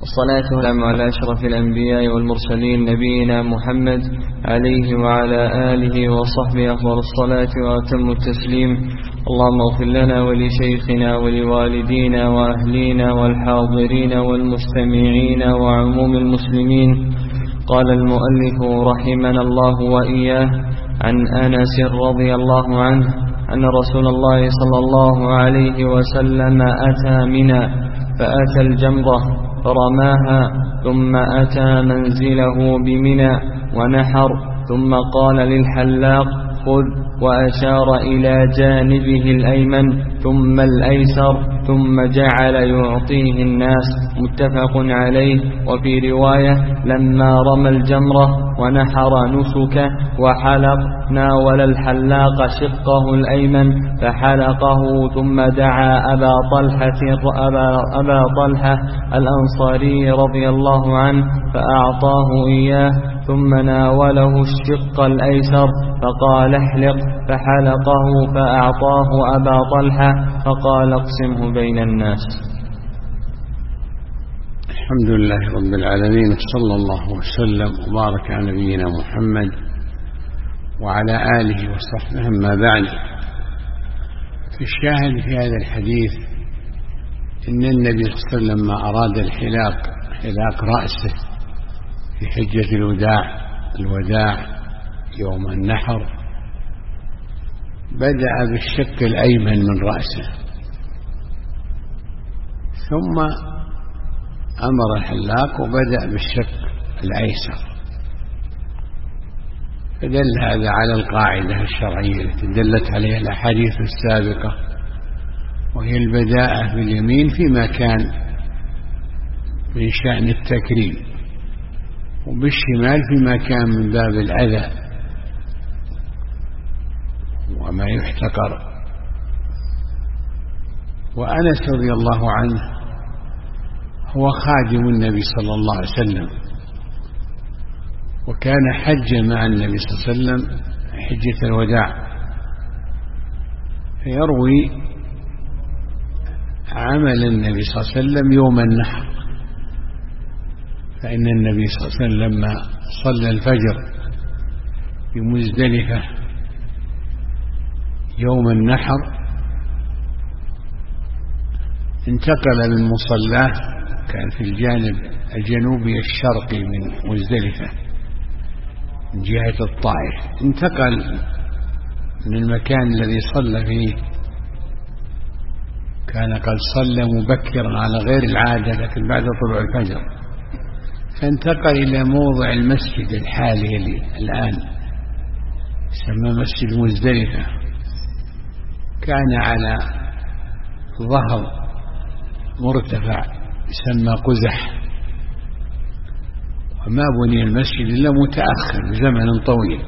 والصلاة والسلام على أشرف الأنبياء والمرسلين نبينا محمد عليه وعلى آله وصحبه أفضل الصلاة وأتم التسليم. اللهم اغفر لنا ولشيخنا ولوالدينا وأهلينا والحاضرين والمستمعين وعموم المسلمين. قال المؤلف رحمنا الله وإياه عن أنس رضي الله عنه أن رسول الله صلى الله عليه وسلم أتى منى فأتى الجمرة فرماها، ثم أتى منزله بمنى ونحر، ثم قال للحلاق خذ، وأشار إلى جانبه الأيمن ثم الأيسر، ثم جعل يعطيه الناس. متفق عليه. وفي رواية لما رمى الجمرة ونحر نسكه وحلق ناول الحلاق شقه الأيمن فحلقه، ثم دعا أبا طلحة الأنصاري رضي الله عنه فأعطاه إياه، ثم ناوله الشق الأيسر فقال احلق، فحلقه فأعطاه أبا طلحة فقال اقسمه بين الناس. الحمد لله رب العالمين، صلى الله وسلم وبارك على نبينا محمد وعلى آله وصحبه. أما بعد، في الشاهد في هذا الحديث إن النبي صلى الله عليه وسلم لما أراد حلاق رأسه في حجة الوداع يوم النحر بدأ بالشق الأيمن من رأسه، ثم أمر الحلاق وبدأ بالشق الأيسر. فدل هذا على القاعدة الشرعية التي دلت عليها الأحاديث السابقة، وهي البداءة باليمين فيما كان من شأن التكريم، وبالشمال فيما كان من باب الأذى وما يحتقر. وأنس رضي الله عنه هو خادم النبي صلى الله عليه وسلم، وكان حج مع النبي صلى الله عليه وسلم حجة الوداع، فيروي عمل النبي صلى الله عليه وسلم يوم النحر. فإن النبي صلى الله عليه وسلم لما صلى الفجر بمزدلفة يوم النحر انتقل من مصلاه، كان في الجانب الجنوبي الشرقي من مزدلفة من جهة الطائف، انتقل من المكان الذي صلى فيه، كان قد صلى مبكرا على غير العادة لكن بعد طلوع الفجر، فانتقل إلى موضع المسجد الحالي الآن يسمى مسجد مزدلفة. كان على ظهر مرتفع يسمى قزح، وما بني المسجد إلا متأخر بزمن طويل،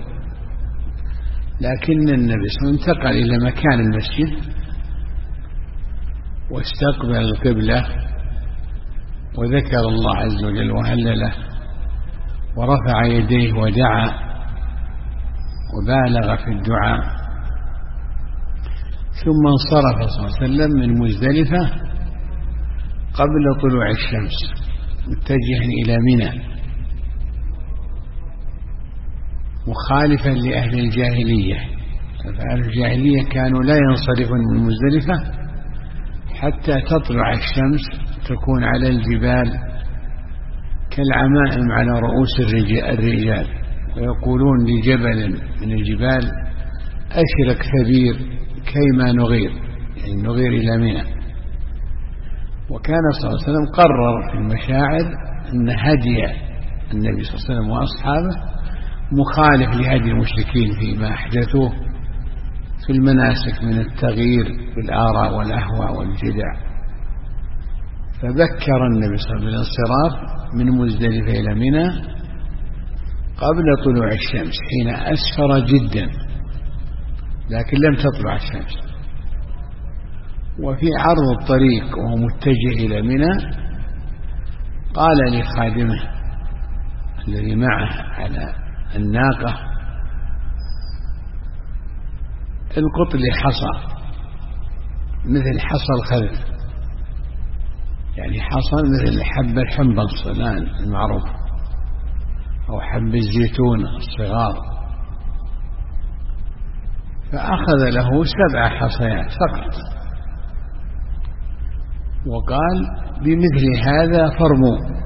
لكن النبي صلى الله عليه وسلم انتقل إلى مكان المسجد واستقبل القبلة وذكر الله عز وجل وهلله ورفع يديه ودعا وبالغ في الدعاء، ثم انصرف صلى الله عليه وسلم من مزدلفة قبل طلوع الشمس متجها إلى منى، مخالفا لأهل الجاهلية. فأهل الجاهلية كانوا لا ينصرفون من مزدلفة حتى تطلع الشمس، تكون على الجبال كالعمائم على رؤوس الرجال، ويقولون لجبل من الجبال أشرك ثبير كيما نغير، يعني نغير إلى منى. وكان صلى الله عليه وسلم قرر في المشاعر أن هدي النبي صلى الله عليه وسلم وأصحابه مخالف لهدي المشركين فيما أحدثوه في المناسك من التغيير بالآراء والأهواء والجدع. فذكر النبي صلى الله عليه وسلم بالانصراف من مزدلفة إلى منى قبل طلوع الشمس حين أسفر جدا لكن لم تطلع الشمس. وفي عرض الطريق وهو متجه إلى منى قال لخادمه الذي معه على الناقة القط لي حصى مثل حصى الخذف، يعني حصى مثل حب الحنبل الآن المعروف، أو حب الزيتون الصغار، فأخذ له 7 حصيات فقط، وقال بمثل هذا فارموا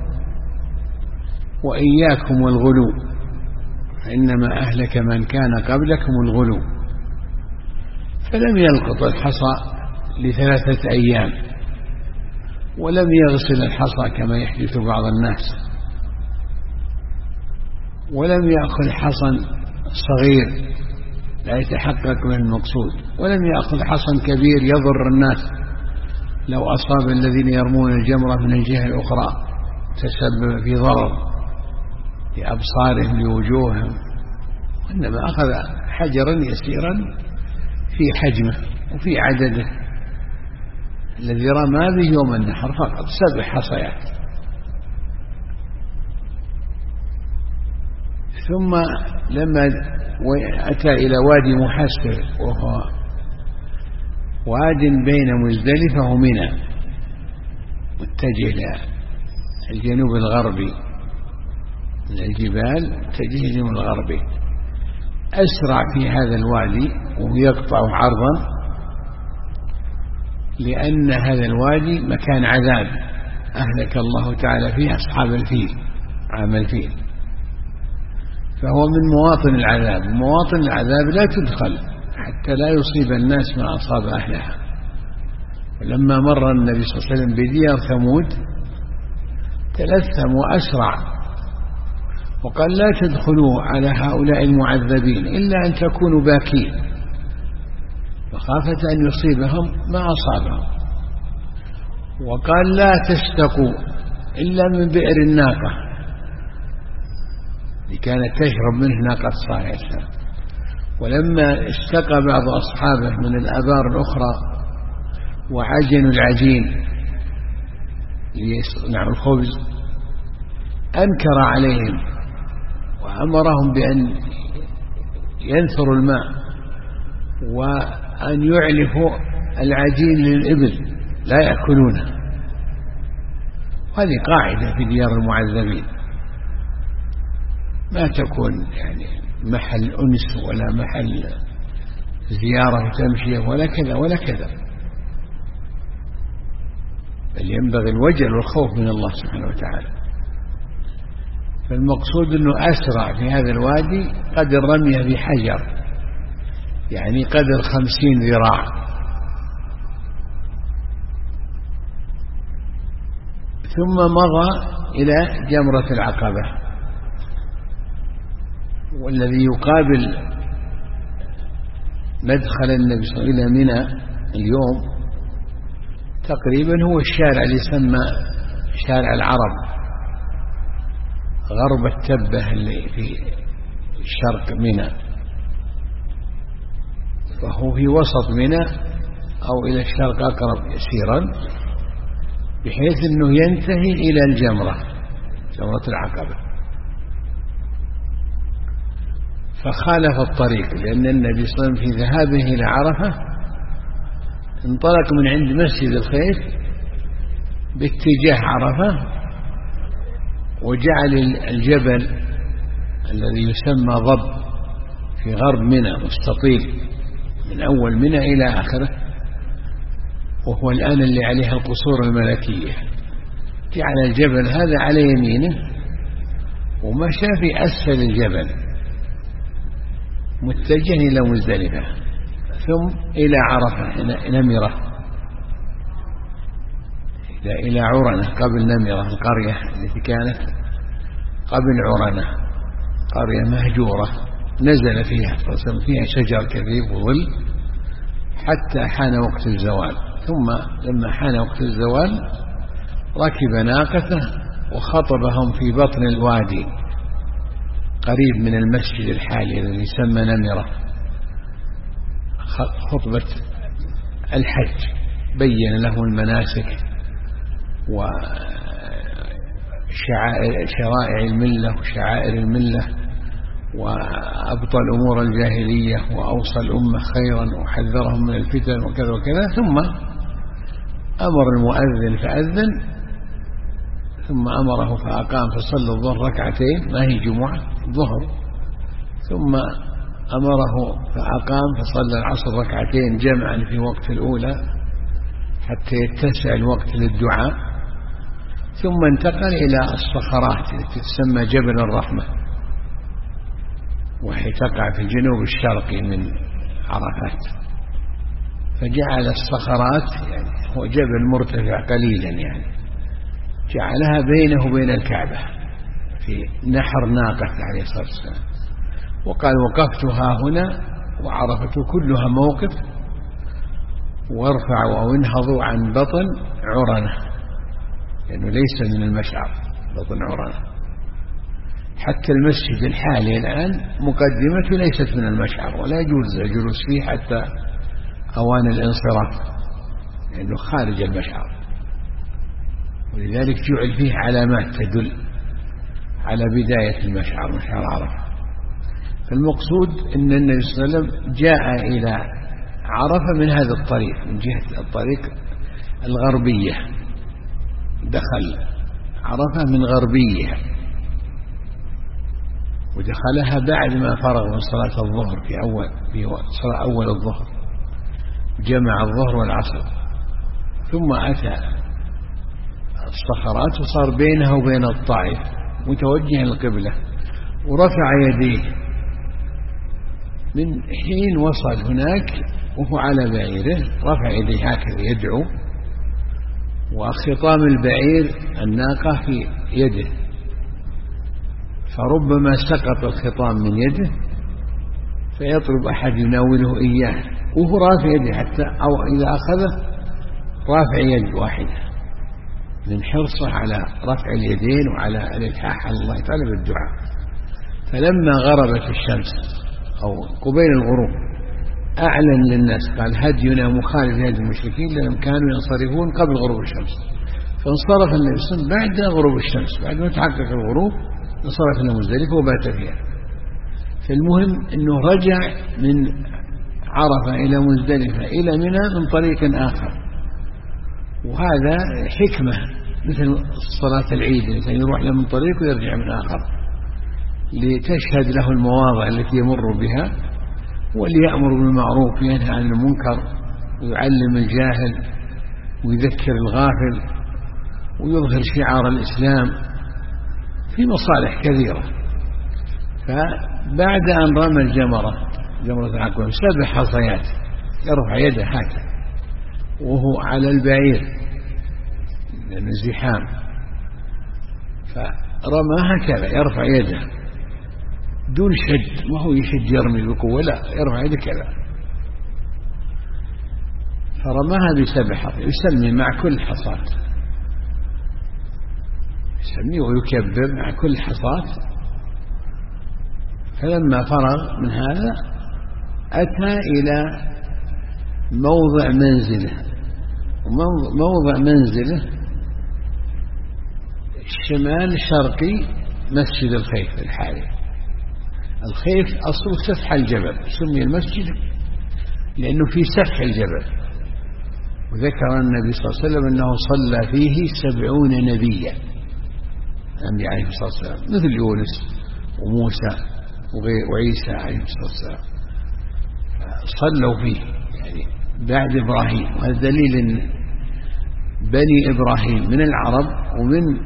وإياكم والغلو، فإنما أهلك من كان قبلكم الغلو. فلم يلقط الحصى ل3 أيام، ولم يغسل الحصى كما يحدث بعض الناس، ولم يأخذ حصى صغير لا يتحقق من المقصود، ولم يأخذ حصى كبير يضر الناس لو أصاب الذين يرمون الجمرة من الجهة الأخرى تسبب في ضرر لأبصارهم لوجوههم، وإنما أخذ حجرا يسيرا في حجمه وفي عدده الذي رمى به يوم النحر فقط 7 حصيات. ثم لما أتى إلى وادي محسر، وهو واد بين مزدلفة ومنى متجه إلى الجنوب الغربي من الجبال، متجه الجنوب الغربي، أسرع في هذا الوادي ويقطع عرضا، لأن هذا الوادي مكان عذاب أهلك الله تعالى فيه أصحاب الفيل عام الفيل، فهو من مواطن العذاب. مواطن العذاب لا تدخل حتى لا يصيب الناس ما أصاب أهلها. ولما مر النبي صلى الله عليه وسلم بديار ثمود تلثم وأسرع وقال لا تدخلوا على هؤلاء المعذبين إلا أن تكونوا باكين، وخافة أن يصيبهم ما أصابهم. وقال لا تستقوا إلا من بئر الناقة اللي كانت تشرب منه ناقة صالح. ولما استقى بعض أصحابه من الآبار الأخرى وعجنوا العجين ليصنعوا الخبز أنكر عليهم وأمرهم بأن ينثروا الماء وأن يعلفوا العجين للإبل لا يأكلونه. هذه قاعدة في ديار المعذبين، ما تكون يعني محل أنس ولا محل زيارة وتمشية ولا كذا ولا كذا، بل ينبغي الوجل والخوف من الله سبحانه وتعالى. فالمقصود أنه أسرع في هذا الوادي قدر رميه بحجر، يعني قدر 50 ذراع. ثم مضى إلى جمرة العقبة، والذي يقابل مدخل النبي صلى الله عليه وسلم إلى منى اليوم تقريبا هو الشارع اللي يسمى شارع العرب غرب التبة اللي في شرق منى، فهو في وسط منى أو إلى الشرق أقرب يسيرا، بحيث أنه ينتهي إلى الجمرة جمرة العقبة. فخالف الطريق، لأن النبي صلى الله عليه وسلم في ذهابه إلى عرفة انطلق من عند مسجد الخيف باتجاه عرفة، وجعل الجبل الذي يسمى ضب في غرب منى مستطيل من أول منى إلى آخره، وهو الآن اللي عليه القصور الملكية. جعل الجبل هذا على يمينه ومشى في أسفل الجبل متجه إلى مزدلفة، ثم إلى عرفة نمرة إلى عرنة قبل نمرة القرية التي كانت قبل عرنة، قرية مهجورة نزل فيها فيها شجر كثير وظل حتى حان وقت الزوال. ثم لما حان وقت الزوال ركب ناقته وخطبهم في بطن الوادي قريب من المسجد الحالي الذي يسمى نمرة، خطبة الحج، بين له المناسك وشرائع الملة وشعائر الملة وأبطل أمور الجاهلية وأوصى الأمة خيرا وحذرهم من الفتن وكذا وكذا. ثم أمر المؤذن فأذن ثم أمره فأقام فصلى الظهر ركعتين، ما هي جمعة، ظهر. ثم أمره فأقام فصلى العصر ركعتين جمعا في وقت الأولى حتى يتسع الوقت للدعاء. ثم انتقل إلى الصخرات التي تسمى جبل الرحمة، وهي تقع في الجنوب الشرقي من عرفات. فجعل الصخرات، يعني هو جبل مرتفع قليلا، يعني جعلها بينه وبين الكعبة في نحر ناقة عليه الصلاة والسلام. وقال: وقفتها هنا وعرفة كلها موقف، وارفعوا أو انهضوا عن بطن عرنة، لأنه ليس من المشعر بطن عرنة. حتى المسجد الحالي الآن مقدمته ليست من المشعر، ولا يجوز الجلوس فيه حتى أوان الانصراف، لأنه خارج المشعر، ولذلك جعل فيه علامات تدل على بداية المشعر، مشعر عرفة. فالمقصود أن النبي صلى الله عليه وسلم جاء إلى عرفة من هذا الطريق، من جهة الطريق الغربية، دخل عرفة من غربيها، ودخلها بعد ما فرغ من صلاة الظهر في صلاة أول الظهر، جمع الظهر والعصر. ثم أتى الصخرات وصار بينها وبين الطائف متوجها القبلة، ورفع يديه من حين وصل هناك وهو على بعيره، رفع يديه هكذا يدعو، وخطام البعير الناقة في يده، فربما سقط الخطام من يده فيطلب أحد يناوله إياه وهو رافع يده، حتى أو إذا أخذه رافع يد واحدة من حرصه على رفع اليدين وعلى الإلحاح على الله تعالى بالدعاء. فلما غربت الشمس أو قبيل الغروب أعلن للناس، قال: هدينا مخالف هدي المشركين لأنهم كانوا ينصرفون قبل غروب الشمس. فانصرف النبي صلى الله عليه وسلم بعد غروب الشمس، بعد ما تحقق الغروب انصرف إلى مزدلفة وبات فيها. فالمهم أنه رجع من عرفة إلى مزدلفة إلى منى من طريق آخر، وهذا حكمة مثل صلاة العيد، مثل يروح له من طريق ويرجع من آخر لتشهد له المواضع التي يمر بها، وليأمر بالمعروف وينهى عن المنكر ويعلم الجاهل ويذكر الغافل ويظهر شعار الإسلام، في مصالح كثيرة. فبعد أن رمى جمرة العقبة 7 حصيات، يرفع يده هكذا وهو على البعير لأنه زحام، فرمى هكذا يرفع يده دون شد، ما هو يشد يرمي بقوة، لا، يرفع يده كذا. فرماها ب7 حصيات، يسمي مع كل حصاة، يسمي ويكبر مع كل حصاة. فلما فرغ من هذا أتى إلى موضع منزله، وموضع منزله الشمال شرقي مسجد الخيف الحالي. الخيف أصله سفح الجبل، سمي المسجد لأنه في سفح الجبل. وذكر النبي صلى الله عليه وسلم أنه صلى فيه 70 نبيا، الأنبياء عليه الصلاة والسلام، مثل يونس وموسى وعيسى عليه الصلاة والسلام، صلوا فيه يعني بعد إبراهيم. وهذا دليل أن بني إبراهيم من العرب ومن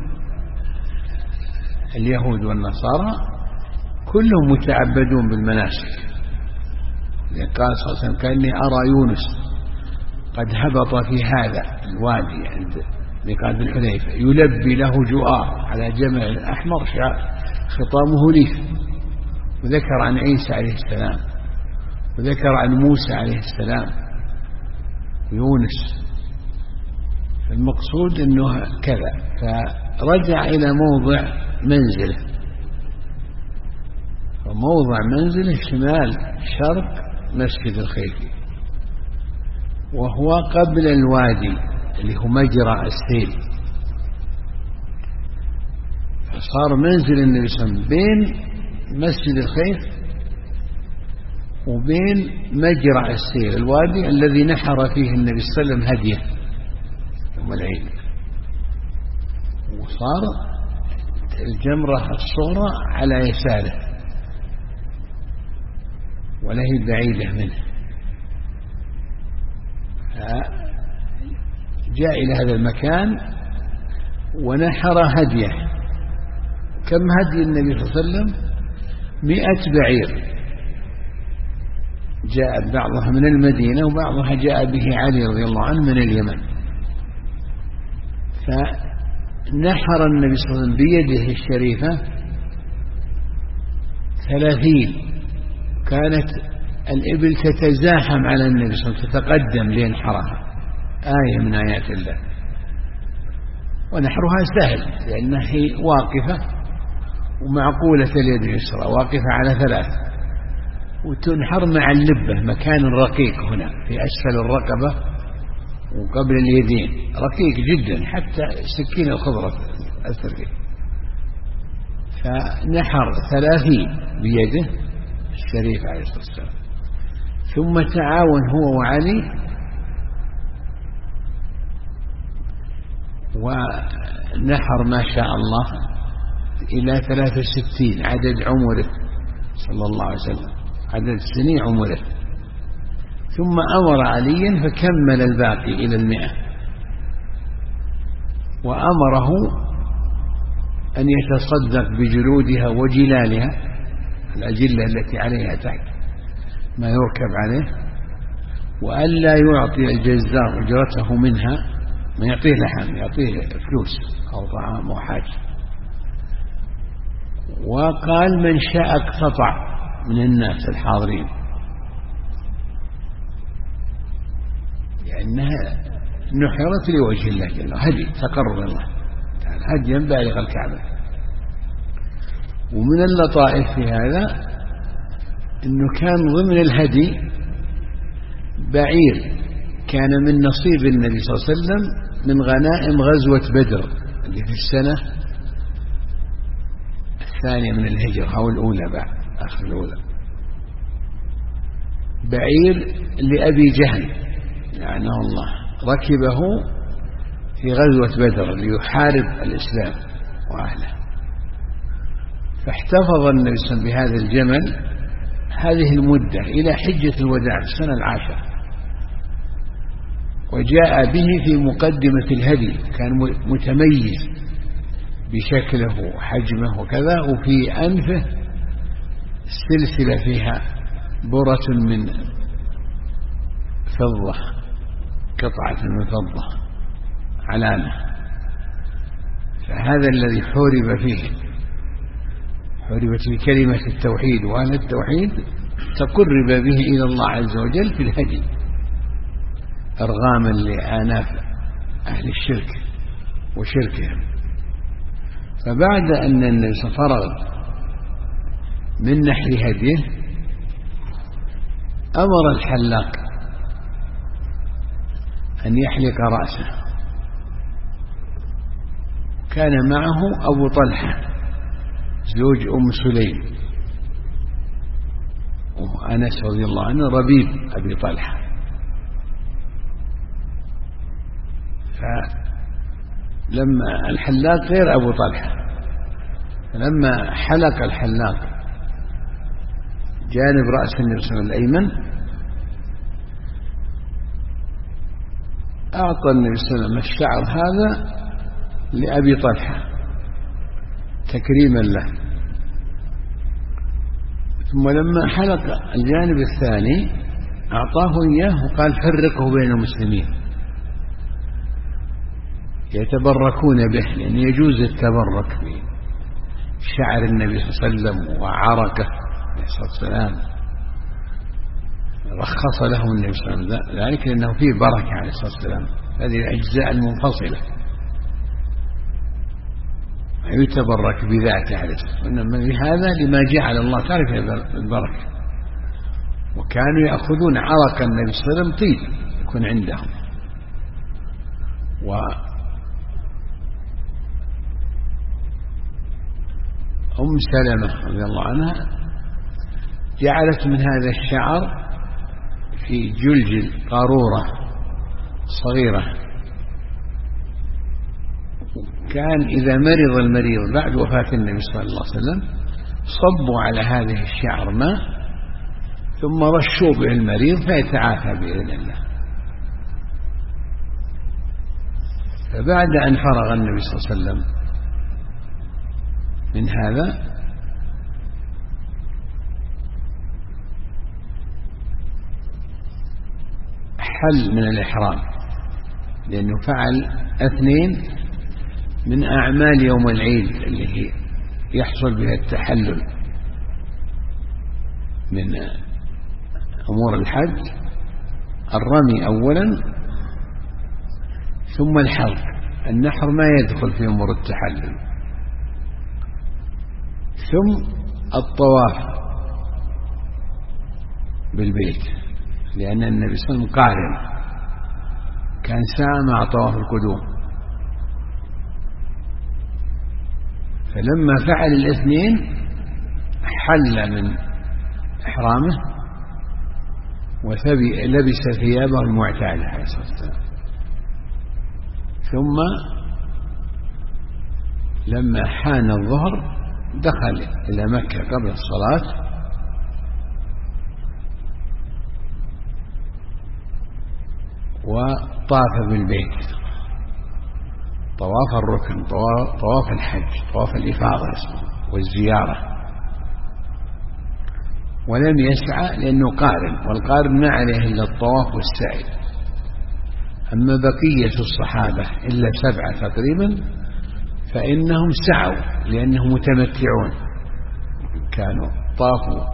اليهود والنصارى كلهم متعبدون بالمناسك. قال صلى الله عليه وسلم: كأني أرى يونس قد هبط في هذا الوادي عند ميقات الحديبية يلبي له جؤار على جمل أحمر خطامه ليف. وذكر عن عيسى عليه السلام، وذكر عن موسى عليه السلام ويونس. المقصود أنه كذا. فرجع إلى موضع منزله، وموضع منزله شمال شرق مسجد الخيف، وهو قبل الوادي اللي هو مجرى السيل. فصار منزل النبي صلى الله عليه وسلم بين مسجد الخيف وبين مجرى السيل، الوادي الذي نحر فيه النبي صلى الله عليه وسلم هديه يوم العيد. وصار الجمرة الصغرى على يساره ولا هي بعيدة منه. جاء إلى هذا المكان ونحر هديه. كم هدي النبي صلى الله عليه وسلم؟ 100 بعير. جاء بعضها من المدينة وبعضها جاء به علي رضي الله عنه من اليمن. فنحر النبي صلى الله عليه وسلم بيده الشريفة 30. كانت الإبل تتزاحم على النبي صلى الله عليه وسلم تتقدم لينحرها، آية من آيات الله. ونحرها سهل لأنها هي واقفة ومعقولة اليد اليسرى، واقفة على 3، وتنحر مع اللبة، مكان رقيق هنا في أسفل الرقبة وقبل اليدين، رقيق جدا حتى سكين الخضرة أثر فيه. فنحر 30 بيده الشريف عليه الصلاة والسلام. ثم تعاون هو وعلي ونحر ما شاء الله إلى 63 عدد عمره صلى الله عليه وسلم، عدد سنين عمره. ثم أمر عليا فكمل الباقي إلى 100، وأمره أن يتصدق بجلودها وجلالها، الأجلة التي عليها تحت ما يركب عليه، وألا يعطي الجزار أجرته منها، ما يعطيه لحم، يعطيه فلوس أو طعام أو حاجة. وقال من شاء اقتطع من الناس الحاضرين، لأنها نحرت لوجه الله جل وعلا، هدي تقرب الله تعالى، هديا بالغ الكعبة. ومن اللطائف في هذا أنه كان ضمن الهدي بعير كان من نصيب النبي صلى الله عليه وسلم من غنائم غزوة بدر اللي في السنة الثانية من الهجرة أو الأولى بعد آخر الأولى. بعير لأبي جهل لعنه الله ركبه في غزوة بدر ليحارب الإسلام وأهله، فاحتفظ النبي صلى الله عليه وسلم بهذا الجمل هذه المدة إلى حجة الوداع في السنة 10، وجاء به في مقدمة الهدي، كان متميز بشكله وحجمه وكذا، وفي أنفه سلسلة فيها برة من فضة، قطعة من فضة علامة. فهذا الذي حورب فيه، حوربت بكلمة التوحيد وأهل التوحيد، تقرب به إلى الله عز وجل في الهدي إرغاما لآناف أهل الشرك وشركهم. فبعد أن النبي فرغ من نحر هديه أمر الحلاق أن يحلق رأسه. كان معه أبو طلحة زوج أم سليم، وأنس رضي الله عنه ربيب أبي طلحة. فلما الحلاق غير أبو طلحة، فلما حلق الحلاق جانب رأس النبي صلى الله عليه وسلم الأيمن، أعطى النبي صلى الله عليه وسلم الشعر هذا لأبي طلحة تكريما له. ثم لما حلق الجانب الثاني أعطاه إياه وقال فرقه بين المسلمين يتبركون به، لأن يجوز التبرك بشعر النبي صلى الله عليه وسلم وعركه عليه الصلاة والسلام، رخص له النبي صلى الله عليه وسلم ذلك لأنه فيه بركة عليه الصلاة والسلام. هذه الأجزاء المنفصلة يتبرك بذاته عليه الصلاة والسلام، إنما بهذا لما جعل الله تعالى في البركة. وكانوا يأخذون عرق النبي صلى الله عليه وسلم طيب يكون عندهم. أم سلمة رضي الله عنها جعلت من هذا الشعر في جلجل قارورة صغيرة كان إذا مرض المريض بعد وفاة النبي صلى الله عليه وسلم صبوا على هذه الشعر ماء ثم رشوا به المريض فيتعافى بإذن الله. فبعد أن فرغ النبي صلى الله عليه وسلم من هذا حل من الإحرام، لأنه فعل 2 من أعمال يوم العيد اللي هي يحصل بها التحلل من أمور الحج: الرمي أولا ثم الحلق. النحر ما يدخل في أمور التحلل. ثم الطواف بالبيت، لأن النبي صلى الله عليه وسلم قارن، كان ساعة مع طواف القدوم. فلما فعل 2 حل من إحرامه ولبس ثيابه المعتادة عليه الصلاة والسلام. ثم لما حان الظهر دخل إلى مكة قبل الصلاة وطاف بالبيت طواف الركن، طواف الحج، طواف الإفاضة والزيارة، ولم يسعى لأنه قارن، والقارن ما عليه إلا الطواف والسعي. أما بقية الصحابة إلا 7 تقريبا فإنهم سعوا لأنهم متمتعون، كانوا طافوا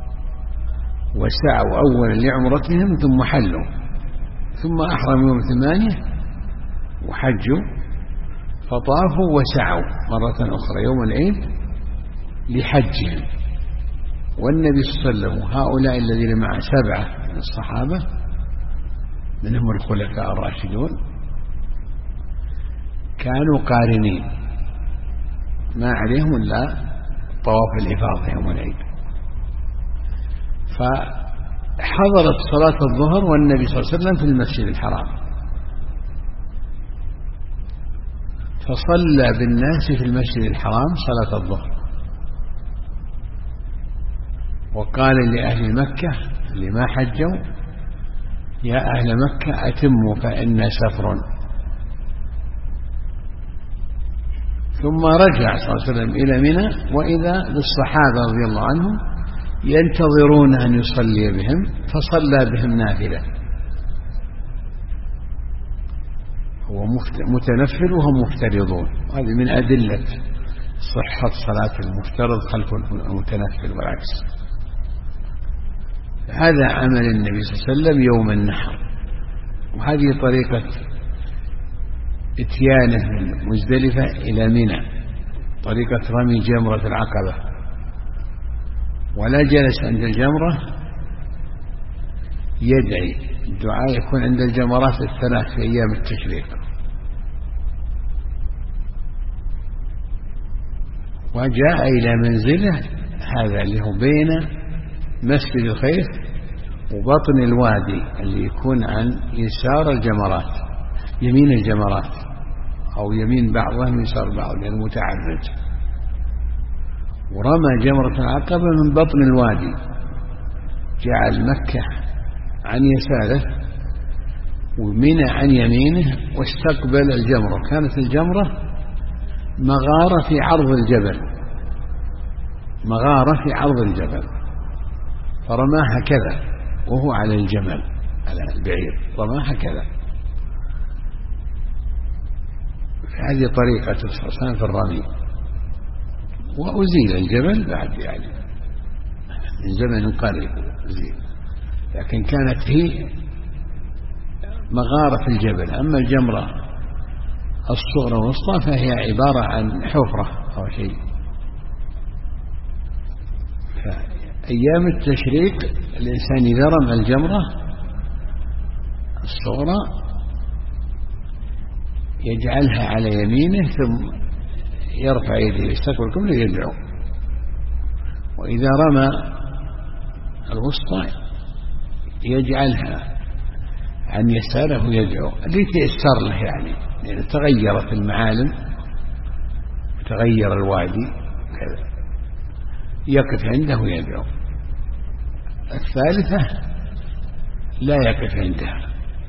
وسعوا أولا لعمرتهم ثم حلوا، ثم أحرموا يوم 8 وحجوا، فطافوا وسعوا مرة أخرى يوم العيد لحجهم. والنبي صلى الله عليه وسلم هؤلاء الذين مع 7 من الصحابة منهم الخلفاء الراشدون كانوا قارنين، ما عليهم إلا طواف الإفاضة يوم العيد. فحضرت صلاة الظهر والنبي صلى الله عليه وسلم في المسجد الحرام، فصلى بالناس في المسجد الحرام صلاة الظهر، وقال لأهل مكة اللي ما حجوا: يا أهل مكة أتموا فإنا سفر. ثم رجع صلى الله عليه وسلم إلى منى، وإذا بالصحابة رضي الله عنهم ينتظرون أن يصلي بهم، فصلى بهم نافلة، هو متنفل وهم مفترضون. هذه من أدلة صحة صلاة المفترض خلف المتنفل والعكس. هذا عمل النبي صلى الله عليه وسلم يوم النحر، وهذه طريقة اتيانه من مزدلفة إلى منى، طريقة رمي جمرة العقبة. ولا جلس عند الجمرة يدعي، الدعاء يكون عند الجمرات 3 في أيام التشريق. وجاء إلى منزله هذا اللي هو بين مسجد الخيف وبطن الوادي اللي يكون عن يسار الجمرات، يمين الجمرات، أو يمين بعضهم يسار بعض لأنه متعرج. ورمى جمرة العقبة من بطن الوادي، جعل مكة عن يساره ومنى عن يمينه، واستقبل الجمرة. كانت الجمرة مغارة في عرض الجبل، مغارة في عرض الجبل، فرماها كذا وهو على الجمل على البعير، رماها كذا. هذه طريقة الصلاة في الرمي. وأزيل الجبل بعد يعني من زمن قريب أزيل، لكن كانت هي مغارة في الجبل. أما الجمرة الصغرى والوسطى فهي عبارة عن حفرة أو شيء. أيام التشريق الإنسان إذا رمى الجمرة الصغرى يجعلها على يمينه ثم يرفع يده يستقبل القبلة يدعو، وإذا رمى الوسطى يجعلها عن يساره يدعو، اللي تيسر له يعني، لأن تغيرت المعالم تغير الوادي كذا، يقف عنده ويدعو. الثالثة لا يقف عندها.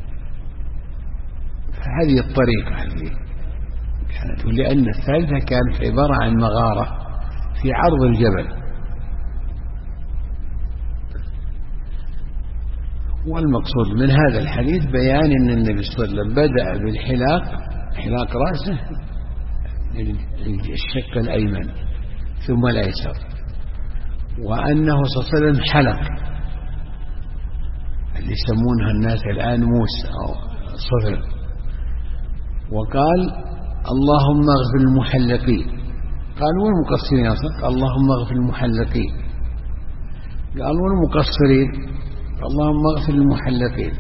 فهذه الطريقة هذه كانت، لأن الثالثة كانت عبارة عن مغارة في عرض الجبل. والمقصود من هذا الحديث بيان أن النبي صلى الله عليه وسلم بدأ حلاق رأسه الشق الأيمن ثم الأيسر، وأنه صلى الله عليه وسلم حلق اللي يسمونها الناس الآن موس أو صفر، وقال اللهم اغفر المحلقين. قال والمقصرين أصلا؟ اللهم اغفر المحلقين. قال والمقصرين؟ اللهم اغفر المحلقين.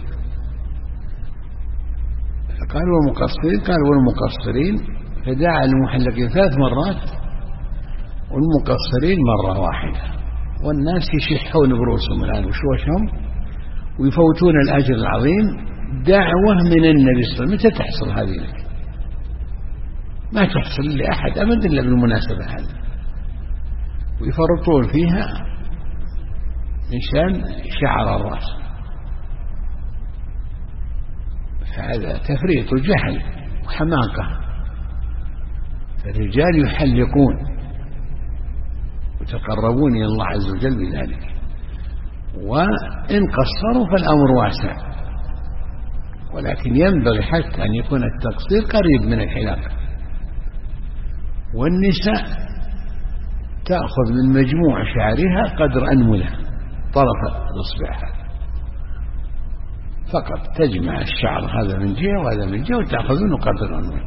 قال والمقصرين؟ قال والمقصرين. فدعا المحلقين 3 مرات والمقصرين مرة واحدة. والناس يشحون برؤوسهم الآن وشوشهم ويفوتون الأجر العظيم. دعوة من النبي صلى الله عليه وسلم. متى تحصل هذه لك؟ ما تحصل لأحد أبدا إلا بالمناسبة هذه، ويفرطون فيها من شان شعر الرأس. فهذا تفريط وجهل وحماقة. الرجال يحلقون ويتقربون إلى الله عز وجل بذلك، وإن قصروا فالأمر واسع، ولكن ينبغي حتى أن يكون التقصير قريب من الحلاقة. والنساء تأخذ من مجموع شعرها قدر أنملة طرف الإصبع فقط، تجمع الشعر هذا من جهة وهذا من جهة وتأخذونه قدر أنملة.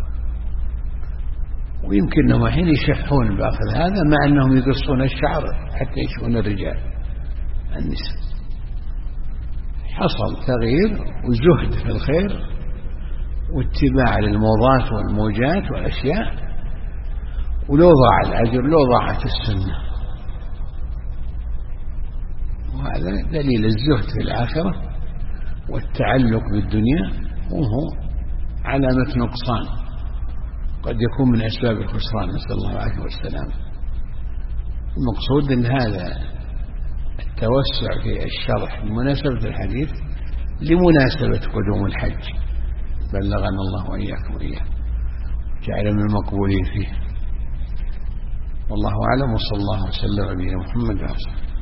ويمكنهم حين يشحون بأخذ هذا مع أنهم يقصون الشعر حتى يشحون الرجال النساء. حصل تغيير وزهد في الخير واتباع للموضات والموجات والأشياء، ولو ضاع الأجر لو ضاعت السنة. وهذا دليل الزهد في الآخرة والتعلق بالدنيا، وهو علامة نقصان قد يكون من أسباب الخسران، نسأل الله عليه والسلام. المقصود أن هذا التوسع في الشرح بمناسبة الحديث لمناسبة قدوم الحج، بلغنا الله وإياكم وإياه جعل من المقبولين فيه. والله أعلم، وصلى الله وسلم على نبينا محمد وعلى آله.